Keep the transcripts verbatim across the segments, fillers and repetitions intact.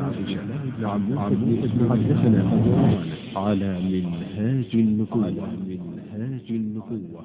حدثنا على منهاج النبوة. منهاج النبوة.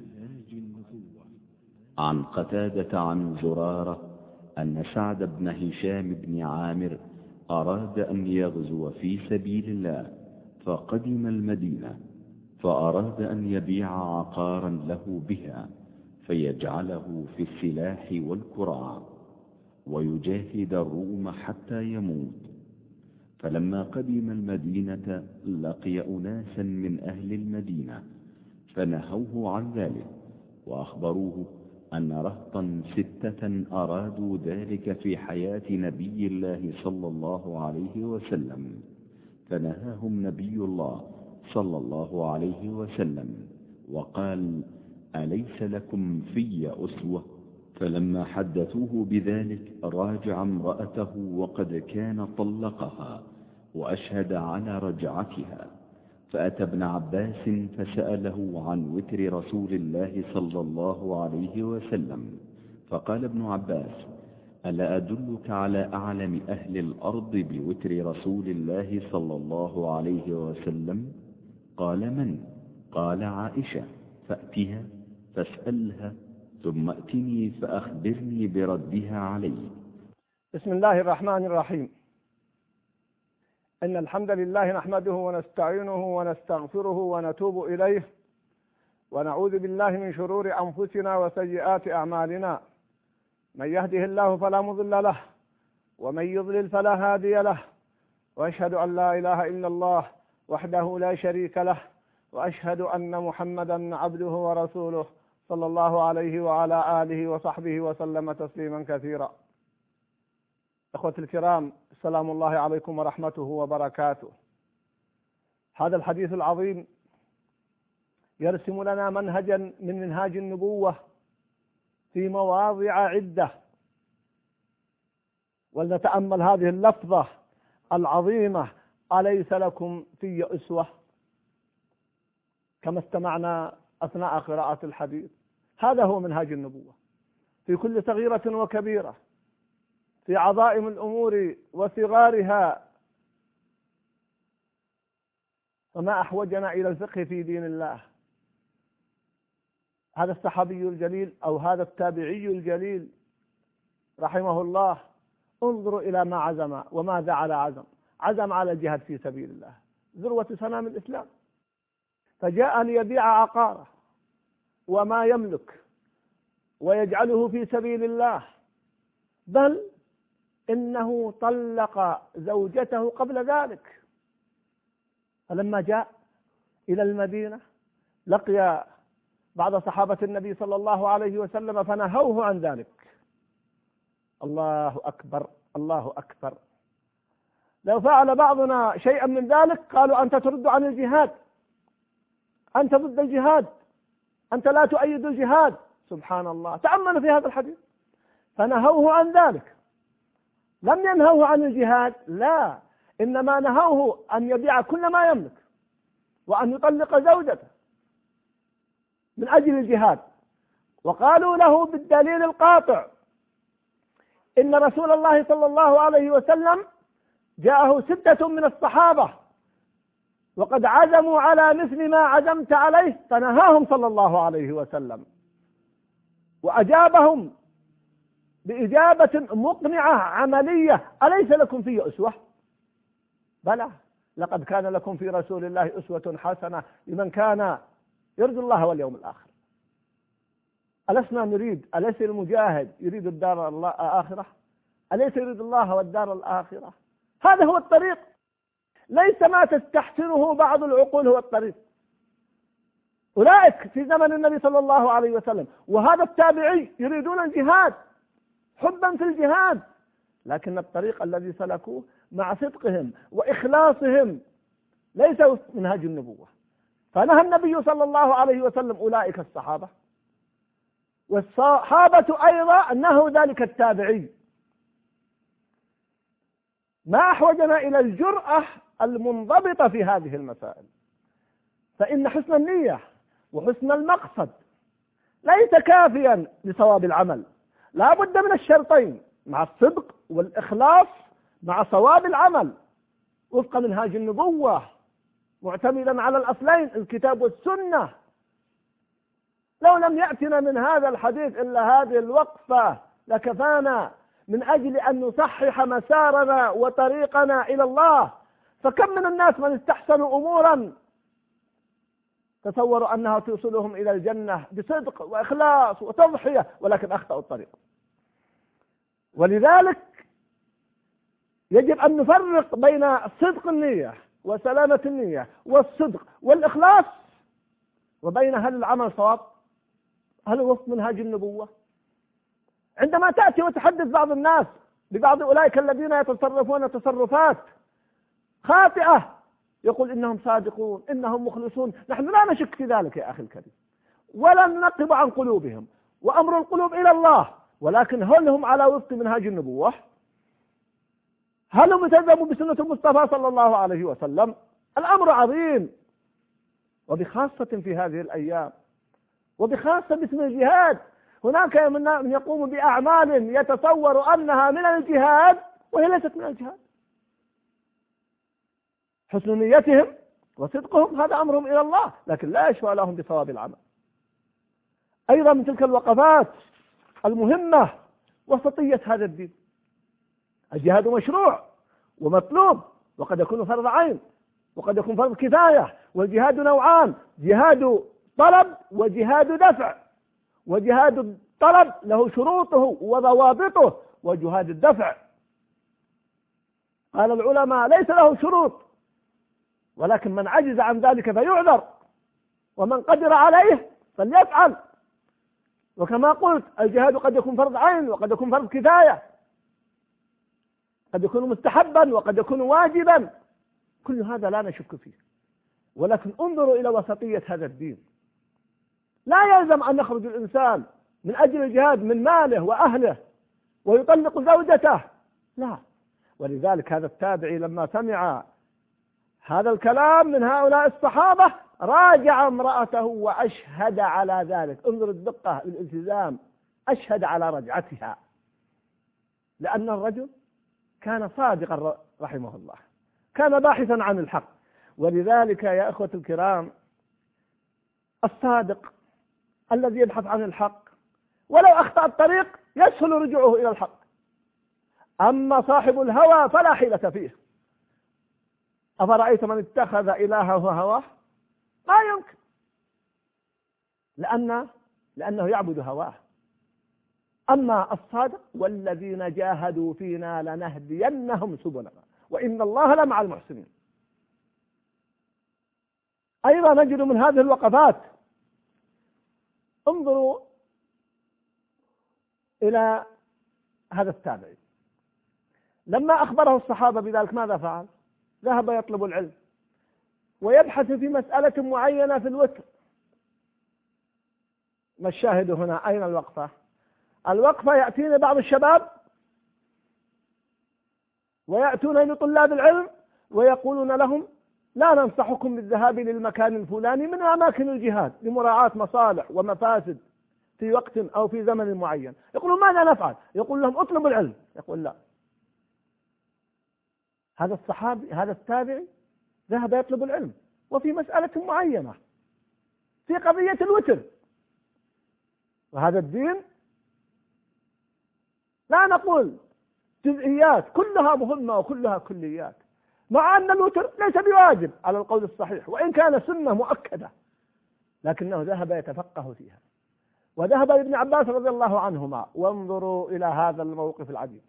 عن قتادة عن زرارة أن سعد بن هشام بن عامر أراد أن يغزو في سبيل الله، فقدم المدينة، فأراد أن يبيع عقارا له بها فيجعله في السلاح والكراع ويجاهد الروم حتى يموت. فلما قدم المدينة لقي أناسا من أهل المدينة فنهوه عن ذلك، وأخبروه أن رهطا ستة أرادوا ذلك في حياة نبي الله صلى الله عليه وسلم، فنهاهم نبي الله صلى الله عليه وسلم وقال: أليس لكم في أسوة؟ فلما حدثوه بذلك راجع امرأته وقد كان طلقها وأشهد على رجعتها، فأتى ابن عباس فسأله عن وتر رسول الله صلى الله عليه وسلم، فقال ابن عباس: ألا أدلك على أعلم أهل الأرض بوتر رسول الله صلى الله عليه وسلم؟ قال: من؟ قال: عائشة، فأتها فاسألها ثم أتني فأخبرني بردها علي. بسم الله الرحمن الرحيم. إن الحمد لله نحمده ونستعينه ونستغفره ونتوب إليه، ونعوذ بالله من شرور أنفسنا وسيئات أعمالنا. من يهده الله فلا مضل له، ومن يضلل فلا هادي له، وأشهد أن لا إله إلا الله وحده لا شريك له، وأشهد أن محمدا عبده ورسوله صلى الله عليه وعلى آله وصحبه وسلم تسليما كثيرا. أخوة الكرام، السلام الله عليكم ورحمته وبركاته. هذا الحديث العظيم يرسم لنا منهجا من منهاج النبوة في مواضع عدة، ولنتأمل هذه اللفظة العظيمة: أليس لكم في أسوة؟ كما استمعنا أثناء قراءة الحديث، هذا هو منهاج النبوة في كل صغيرة وكبيرة، في عظائم الأمور وصغارها. وما أحوجنا إلى الفقه في دين الله. هذا الصحابي الجليل أو هذا التابعي الجليل رحمه الله، انظروا إلى ما عزم وماذا على عزم. عزم على الجهاد في سبيل الله، ذروة سنام الإسلام، فجاء ليبيع عقاره وما يملك ويجعله في سبيل الله، بل إنه طلق زوجته قبل ذلك. فلما جاء إلى المدينة لقي بعض صحابة النبي صلى الله عليه وسلم فنهوه عن ذلك. الله أكبر، الله أكبر. لو فعل بعضنا شيئا من ذلك قالوا: أنت ترد عن الجهاد، أنت ضد الجهاد، أنت لا تؤيد الجهاد. سبحان الله. تأملوا في هذا الحديث، فنهوه عن ذلك. لم ينهوه عن الجهاد، لا، إنما نهوه أن يبيع كل ما يملك وأن يطلق زوجته من أجل الجهاد. وقالوا له بالدليل القاطع إن رسول الله صلى الله عليه وسلم جاءه ستة من الصحابة وقد عزموا على مثل ما عزمت عليه، فنهاهم صلى الله عليه وسلم وأجابهم بإجابة مقنعة عملية: أليس لكم في أسوة؟ بلى، لقد كان لكم في رسول الله أسوة حسنة لمن كان يرجو الله واليوم الآخر. ألسنا نريد؟ أليس المجاهد يريد الدار الآخرة؟ أليس يريد الله والدار الآخرة؟ هذا هو الطريق، ليس ما تستحسنه بعض العقول هو الطريق. أولئك في زمن النبي صلى الله عليه وسلم وهذا التابعي يريدون الجهاد، حبا في الجهاد، لكن الطريق الذي سلكوه مع صدقهم وإخلاصهم ليس منهج النبوة. فنهى النبي صلى الله عليه وسلم أولئك الصحابة، والصحابة أيضا نهوا ذلك التابعي. ما أحوجنا إلى الجرأة المنضبطة في هذه المسائل، فإن حسن النية وحسن المقصد ليس كافيا لصواب العمل، لا بد من الشرطين مع الصدق والإخلاص مع صواب العمل وفق منهاج النبوة معتمدا على الأصلين الكتاب والسنة. لو لم يأتنا من هذا الحديث إلا هذه الوقفة لكفانا من أجل أن نصحح مسارنا وطريقنا إلى الله. فكم من الناس من استحسنوا أمورا تصوروا أنها توصلهم إلى الجنة بصدق وإخلاص وتضحية، ولكن أخطأوا الطريق. ولذلك يجب أن نفرق بين صدق النية وسلامة النية والصدق والإخلاص، وبين هل العمل صواب، هل وفق منهاج النبوة. عندما تأتي وتحدث بعض الناس ببعض أولئك الذين يتصرفون تصرفات خاطئة يقول إنهم صادقون إنهم مخلصون، نحن لا نشك في ذلك يا أخي الكريم، ولا ننقب عن قلوبهم، وأمر القلوب إلى الله، ولكن هل هم على وفق منهاج النبوة؟ هل هم التزموا بسنة المصطفى صلى الله عليه وسلم؟ الأمر عظيم، وبخاصة في هذه الأيام، وبخاصة باسم الجهاد. هناك من يقوم بأعمال يتصور أنها من الجهاد وهي ليست من الجهاد. حسن نيتهم وصدقهم هذا أمرهم إلى الله، لكن لا يشفع لهم بصواب العمل. أيضا من تلك الوقفات المهمة وسطية هذا الدين. الجهاد مشروع ومطلوب، وقد يكون فرض عين وقد يكون فرض كفاية. والجهاد نوعان: جهاد طلب وجهاد دفع. وجهاد الطلب له شروطه وضوابطه، وجهاد الدفع قال العلماء ليس له شروط، ولكن من عجز عن ذلك فيعذر، ومن قدر عليه فليفعل. وكما قلت الجهاد قد يكون فرض عين وقد يكون فرض كفاية، قد يكون مستحبا وقد يكون واجبا، كل هذا لا نشك فيه. ولكن انظروا إلى وسطية هذا الدين. لا يلزم أن يخرج الإنسان من أجل الجهاد من ماله وأهله ويطلق زوجته، لا. ولذلك هذا التابعي لما سمع هذا الكلام من هؤلاء الصحابة راجع امرأته وأشهد على ذلك. انظر الدقة، الالتزام، أشهد على رجعتها، لأن الرجل كان صادقا رحمه الله، كان باحثا عن الحق. ولذلك يا أخوة الكرام، الصادق الذي يبحث عن الحق ولو أخطأ الطريق يسهل رجوعه إلى الحق. أما صاحب الهوى فلا حيلة فيه. أفرأيت من اتخذ إلهه هواه؟ ما يمكن، لأن لأنه يعبد هواه. أما الصادق: والذين جاهدوا فينا لنهدينهم سبلنا وإن الله لمع المحسنين. أيضا نجد من هذه الوقفات، انظروا إلى هذا التابعي لما أخبره الصحابة بذلك ماذا فعل؟ ذهب يطلب العلم ويبحث في مسألة معينة في الوتر. ما الشاهد هنا؟ أين الوقفة؟ الوقفة يأتينا بعض الشباب ويأتون إلى طلاب العلم ويقولون لهم: لا ننصحكم بالذهاب للمكان الفلاني من أماكن الجهاد لمراعاة مصالح ومفاسد في وقت أو في زمن معين. يقولون: ماذا نفعل؟ يقول لهم: اطلبوا العلم. يقول: لا. هذا الصحابي هذا التابعي ذهب يطلب العلم وفي مسألة معينة في قضية الوتر. وهذا الدين لا نقول جزئيات، كلها مهمة وكلها كليات، مع أن الوتر ليس بواجب على القول الصحيح، وإن كان سنة مؤكدة، لكنه ذهب يتفقه فيها. وذهب ابن عباس رضي الله عنهما، وانظروا إلى هذا الموقف العجيب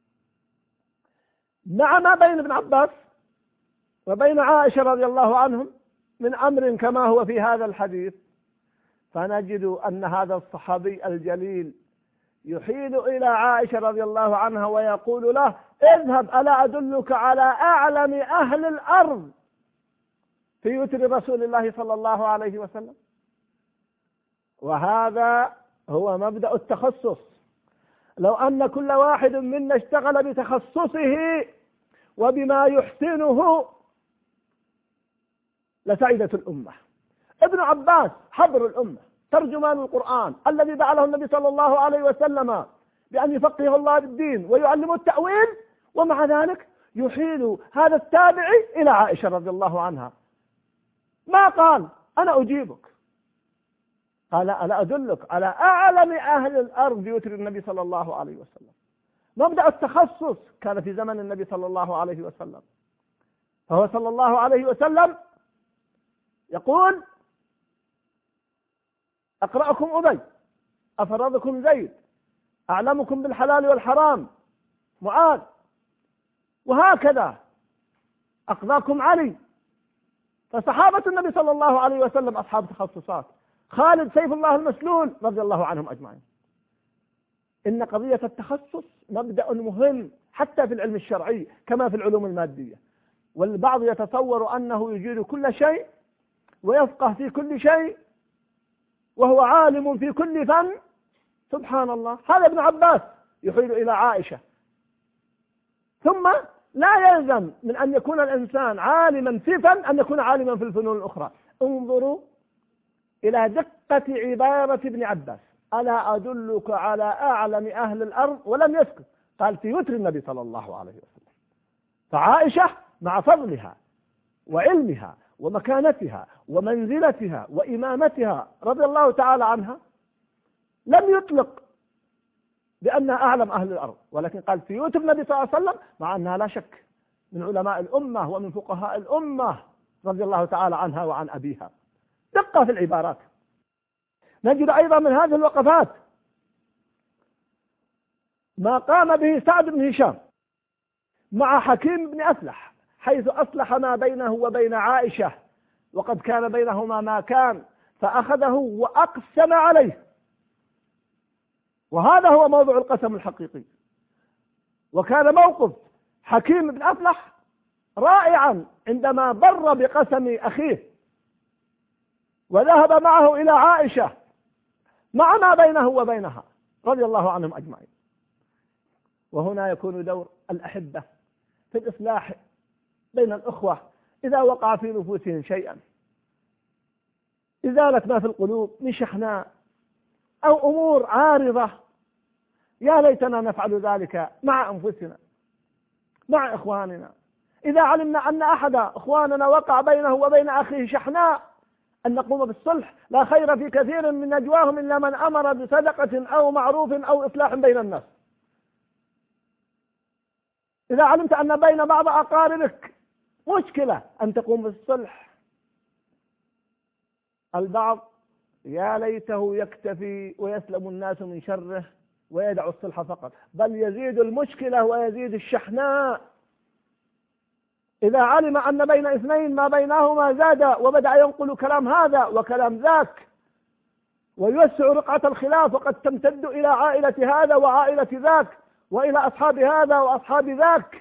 مع ما بين ابن عباس وبين عائشة رضي الله عنهم من أمر كما هو في هذا الحديث، فنجد أن هذا الصحابي الجليل يحيل إلى عائشة رضي الله عنها ويقول له: اذهب ألا أدلك على أعلم أهل الأرض في وتر رسول الله صلى الله عليه وسلم. وهذا هو مبدأ التخصص. لو أن كل واحد منا اشتغل بتخصصه وبما يحسنه لسعيدة الأمة. ابن عباس حبر الأمة، ترجمان القرآن الذي دعا له النبي صلى الله عليه وسلم بأن يفقه الله بالدين ويعلمه التأويل، ومع ذلك يحيل هذا التابعي إلى عائشة رضي الله عنها، ما قال أنا أجيبك، قال ألا أدلك على أعلم أهل الأرض بوتر النبي صلى الله عليه وسلم. مبدأ التخصص كان في زمن النبي صلى الله عليه وسلم، فهو صلى الله عليه وسلم يقول أقرأكم أبي، أفرضكم زيد، أعلمكم بالحلال والحرام معاذ، وهكذا أقضاكم علي. فصحابة النبي صلى الله عليه وسلم أصحاب تخصصات، خالد سيف الله المسلول رضي الله عنهم أجمعين. إن قضية التخصص مبدأ مهم حتى في العلم الشرعي كما في العلوم المادية، والبعض يتصور أنه يجيد كل شيء ويفقه في كل شيء وهو عالم في كل فن. سبحان الله، هذا ابن عباس يحيل إلى عائشة. ثم لا يلزم من أن يكون الإنسان عالما في فن أن يكون عالما في الفنون الأخرى. انظروا إلى دقة عبارة ابن عباس، ألا أدلك على أعلم أهل الأرض، ولم يسكت، قال في وتر النبي صلى الله عليه وسلم. فعائشة مع فضلها وعلمها ومكانتها ومنزلتها وإمامتها رضي الله تعالى عنها لم يطلق بأنها أعلم أهل الأرض، ولكن قال في وتر النبي صلى الله عليه وسلم، مع أنها لا شك من علماء الأمة ومن فقهاء الأمة رضي الله تعالى عنها وعن أبيها. دقة في العبارات. نجد أيضا من هذه الوقفات ما قام به سعد بن هشام مع حكيم بن أفلح، حيث أصلح ما بينه وبين عائشة، وقد كان بينهما ما كان، فأخذه وأقسم عليه، وهذا هو موضوع القسم الحقيقي. وكان موقف حكيم بن أفلح رائعا عندما بر بقسم أخيه وذهب معه إلى عائشة مع ما بينه وبينها رضي الله عنهم أجمعين. وهنا يكون دور الأحبة في الإصلاح بين الأخوة إذا وقع في نفوسهم شيئا، إزالة ما في القلوب من شحناء أو أمور عارضة. يا ليتنا نفعل ذلك مع أنفسنا مع إخواننا. إذا علمنا أن أحد إخواننا وقع بينه وبين أخيه شحناء أن نقوم بالصلح. لا خير في كثير من نجواهم إلا من أمر بصدقة أو معروف أو إصلاح بين الناس. إذا علمت أن بين بعض أقاربك مشكلة أن تقوم بالصلح. البعض يا ليته يكتفي ويسلم الناس من شره ويدع الصلح فقط، بل يزيد المشكلة ويزيد الشحناء. إذا علم أن بين اثنين ما بينهما زاد وبدأ ينقل كلام هذا وكلام ذاك ويوسع رقعة الخلاف، وقد تمتد إلى عائلة هذا وعائلة ذاك وإلى أصحاب هذا وأصحاب ذاك.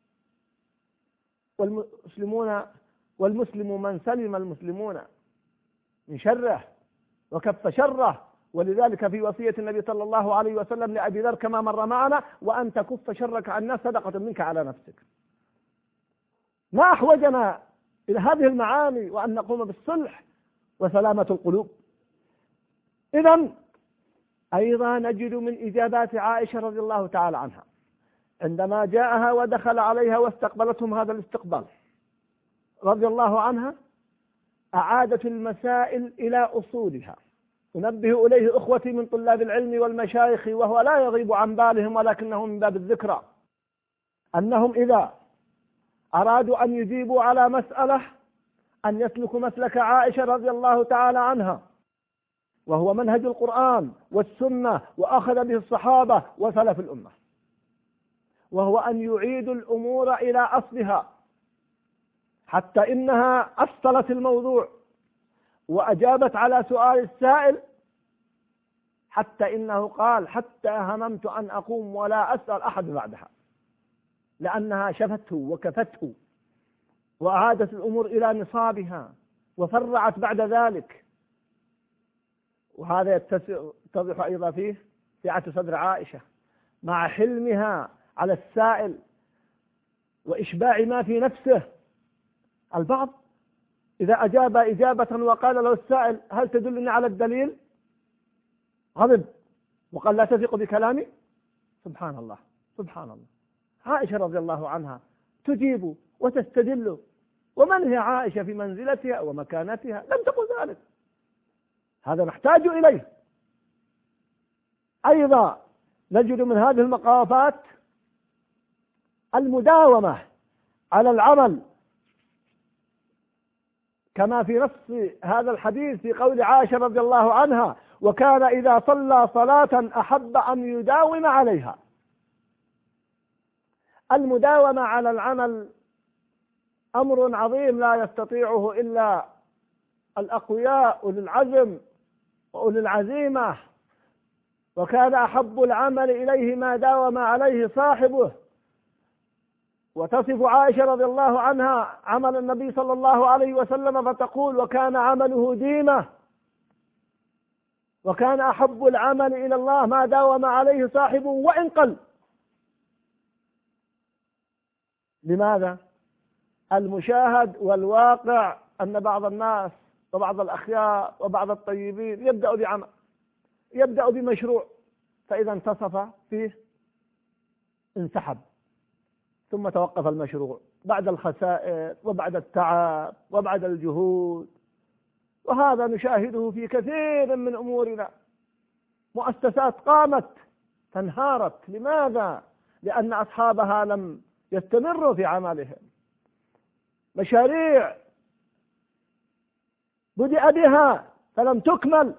والمسلمون والمسلم من سلم المسلمون من شره وكف شره. ولذلك في وصية النبي صلى الله عليه وسلم لأبي ذر كما مر معنا: وأن تكف شرك عن الناس صدقة منك على نفسك. ما أحوجنا إلى هذه المعاني وأن نقوم بالصلح وسلامة القلوب. إذن أيضا نجد من إجابات عائشة رضي الله تعالى عنها عندما جاءها ودخل عليها واستقبلتهم هذا الاستقبال رضي الله عنها، أعادت المسائل إلى أصولها. أنبه إليه أخوتي من طلاب العلم والمشايخ وهو لا يغيب عن بالهم ولكنه من باب الذكرى، أنهم إذا أرادوا أن يجيبوا على مسألة أن يسلكوا مسلك عائشة رضي الله تعالى عنها، وهو منهج القرآن والسنة وأخذ به الصحابة وسلف الأمة، وهو أن يعيدوا الأمور إلى أصلها، حتى إنها أصلت الموضوع وأجابت على سؤال السائل، حتى إنه قال: حتى هممت أن أقوم ولا أسأل أحد بعدها، لأنها شفته وكفته وأعادت الأمور إلى نصابها وفرعت بعد ذلك. وهذا يتضح أيضا فيه سعة صدر عائشة مع حلمها على السائل وإشباع ما في نفسه. البعض إذا أجاب إجابة وقال له السائل: هل تدلني على الدليل؟ غضب وقال: لا تثق بكلامي. سبحان الله سبحان الله. عائشة رضي الله عنها تجيب وتستدل، ومن هي عائشة في منزلتها ومكانتها؟ لم تقل ذلك. هذا نحتاج إليه. أيضا نجد من هذه المقافات المداومة على العمل، كما في نص هذا الحديث في قول عائشة رضي الله عنها: وكان إذا صلى صلاة أحب أن يداوم عليها. المداومة على العمل أمر عظيم لا يستطيعه إلا الأقوياء أولي العزم وأولي العزيمة، وكان أحب العمل إليه ما داوم عليه صاحبه. وتصف عائشة رضي الله عنها عمل النبي صلى الله عليه وسلم فتقول: وكان عمله ديمة، وكان أحب العمل إلى الله ما داوم عليه صاحبه وإن قل. لماذا؟ المشاهد والواقع أن بعض الناس وبعض الأخيار وبعض الطيبين يبدأ بعمل، يبدأ بمشروع، فإذا انتصف فيه انسحب، ثم توقف المشروع بعد الخسائر وبعد التعب وبعد الجهود. وهذا نشاهده في كثير من أمورنا. مؤسسات قامت فانهارت. لماذا؟ لأن أصحابها لم يستمروا في عملهم. مشاريع بدأ بها فلم تكمل.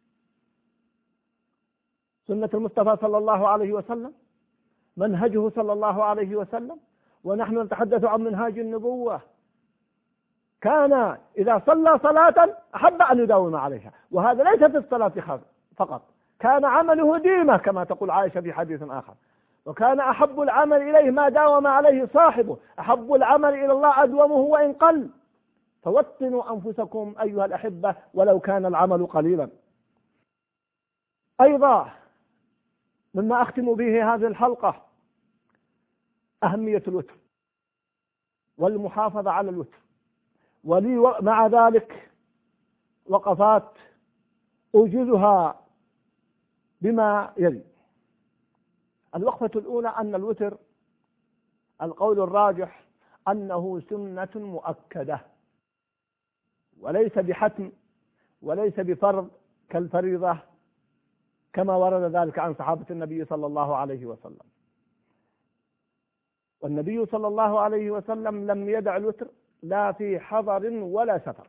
سنة المصطفى صلى الله عليه وسلم، منهجه صلى الله عليه وسلم، ونحن نتحدث عن منهاج النبوة. كان إذا صلى صلاة أحب أن يداوم عليها، وهذا ليس في الصلاة فقط، كان عمله ديمة كما تقول عائشة في حديث آخر. وكان أحب العمل إليه ما داوم عليه صاحبه، أحب العمل إلى الله أدومه وإن قل. فوطنوا أنفسكم أيها الأحبة ولو كان العمل قليلا. أيضا مما أختم به هذه الحلقة أهمية الوتر والمحافظة على الوتر. ولي مع ذلك وقفات أوجزها بما يلي. الوقفة الأولى أن الوتر القول الراجح أنه سنة مؤكدة، وليس بحتم وليس بفرض كالفريضة كما ورد ذلك عن صحابة النبي صلى الله عليه وسلم. والنبي صلى الله عليه وسلم لم يدع الوتر لا في حضر ولا سفر،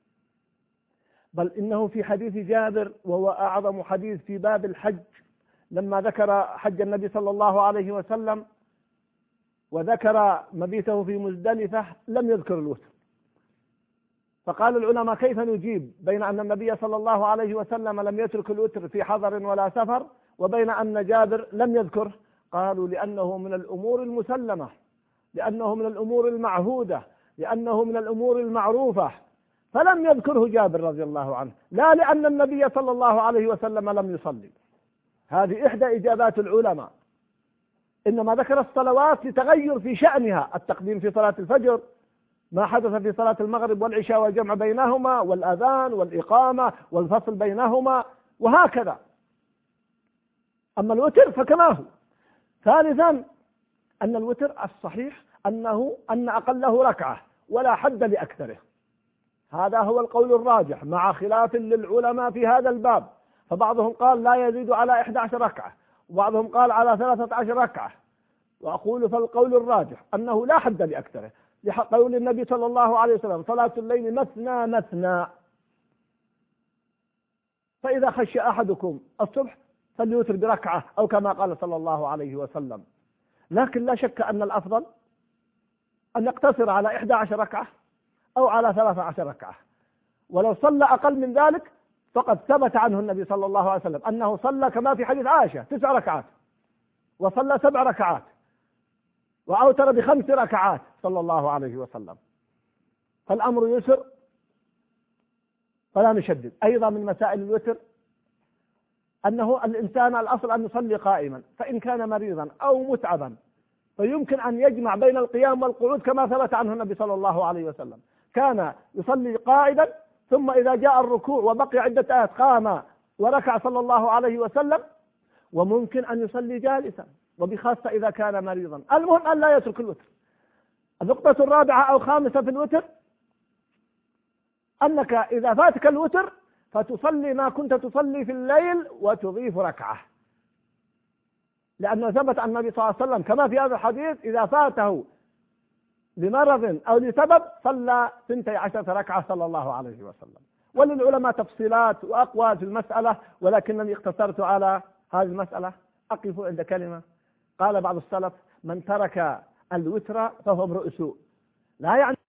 بل إنه في حديث جابر، وهو أعظم حديث في باب الحج، لما ذكر حج النبي صلى الله عليه وسلم وذكر مبيته في مزدلفة لم يذكر الوتر. فقال العلماء: كيف نجيب بين أن النبي صلى الله عليه وسلم لم يترك الوتر في حضر ولا سفر، وبين أن جابر لم يذكره؟ قالوا: لأنه من الأمور المسلمة، لأنه من الأمور المعهودة، لأنه من الأمور المعروفة، فلم يذكره جابر رضي الله عنه، لا لأن النبي صلى الله عليه وسلم لم يصلي. هذه إحدى إجابات العلماء. إنما ذكر الصلوات لتغير في شأنها، التقديم في صلاة الفجر، ما حدث في صلاة المغرب والعشاء والجمع بينهما، والأذان والإقامة والفصل بينهما، وهكذا. أما الوتر فكما هو. ثالثا أن الوتر الصحيح أنه أن أقله ركعة ولا حد لأكثره. هذا هو القول الراجح مع خلاف للعلماء في هذا الباب، فبعضهم قال لا يزيد على إحدى عشر ركعة، وبعضهم قال على ثلاثة عشر ركعة. وأقول فالقول الراجح أنه لا حد لأكثره، لقول النبي صلى الله عليه وسلم: صلاة الليل مثنى مثنى، فإذا خشي أحدكم الصبح فليوتر بركعة، أو كما قال صلى الله عليه وسلم. لكن لا شك أن الأفضل أن يقتصر على إحدى عشر ركعة أو على ثلاثة عشر ركعة. ولو صلى أقل من ذلك فقد ثبت عنه النبي صلى الله عليه وسلم أنه صلى كما في حديث عائشة تسع ركعات، وصلى سبع ركعات، وأوتر بخمس ركعات صلى الله عليه وسلم. فالأمر يسر فلا نشدد. أيضا من مسائل الوتر أنه الإنسان الأصل أن يصلي قائما، فإن كان مريضا أو متعبا فيمكن أن يجمع بين القيام والقعود كما ثبت عنه النبي صلى الله عليه وسلم. كان يصلي قائدا، ثم إذا جاء الركوع وبقي عدة آيات قام وركع صلى الله عليه وسلم. وممكن أن يصلي جالسا، وبخاصة إذا كان مريضا. المهم أن لا يترك الوتر. النقطة الرابعة أو خامسة في الوتر أنك إذا فاتك الوتر فتصلي ما كنت تصلي في الليل وتضيف ركعة، لأنه ثبت عن النبي صلى الله عليه وسلم كما في هذا الحديث إذا فاته لمرض أو لسبب صلى ثنتي عشرة ركعة صلى الله عليه وسلم. وللعلماء تفصيلات وأقوال في المسألة، ولكنني اقتصرت على هذه المسألة. أقف عند كلمة قال بعض السلف: من ترك الوتر فهو امرؤ سوء. لا يعني